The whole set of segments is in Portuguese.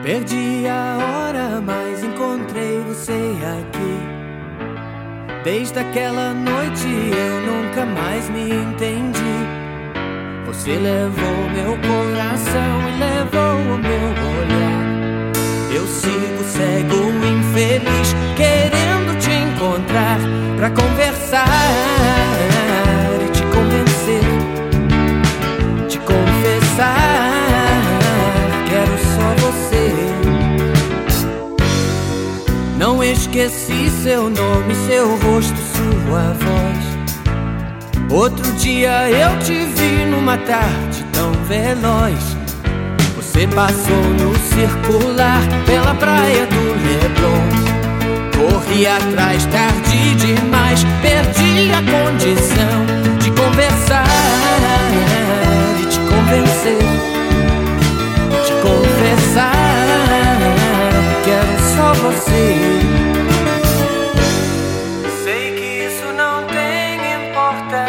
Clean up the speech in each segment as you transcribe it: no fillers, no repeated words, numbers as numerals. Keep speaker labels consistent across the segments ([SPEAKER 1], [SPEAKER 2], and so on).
[SPEAKER 1] Perdi a hora, mas encontrei você aqui. Desde aquela noite eu nunca mais me entendi. Você levou meu coração e levou o meu olhar. Eu sigo cego, infeliz, querendo te encontrar pra conversar e te convencer, te confessar. Quero só você. Não esqueci seu nome, seu rosto, sua voz. Outro dia eu te vi numa tarde tão veloz. Você passou no circular pela praia do Leblon. Corri atrás, tarde demais, perdi a condição de conversar e te convencer, te confessar. Quero só você. Sei que isso não tem importância,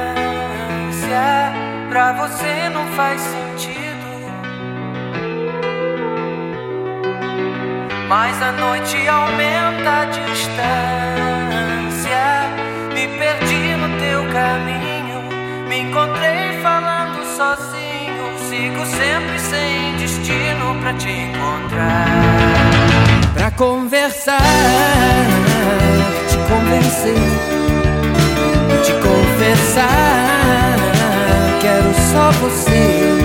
[SPEAKER 1] pra você não faz sentido. Mas a noite aumenta a distância. Me perdi no teu caminho, me encontrei falando sozinho. Sigo sempre sem destino pra te encontrar, pra conversar, te convencer, te confessar. Quero só você.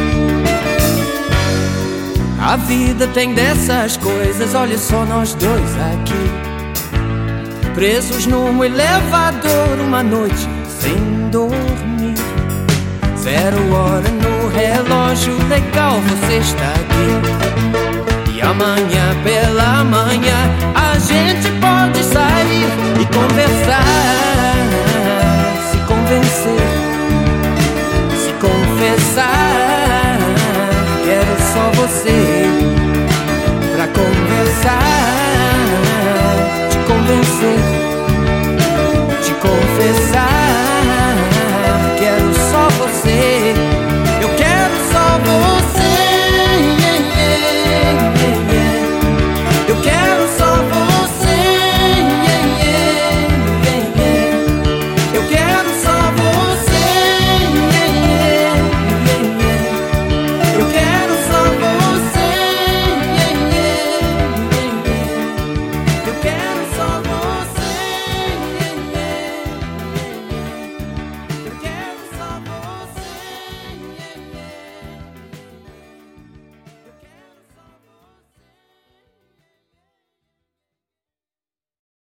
[SPEAKER 1] A vida tem dessas coisas, olha só nós dois aqui, presos num elevador uma noite sem dormir. 0 hora no relógio, legal você está aqui. E amanhã pela manhã a gente pode sair e conversar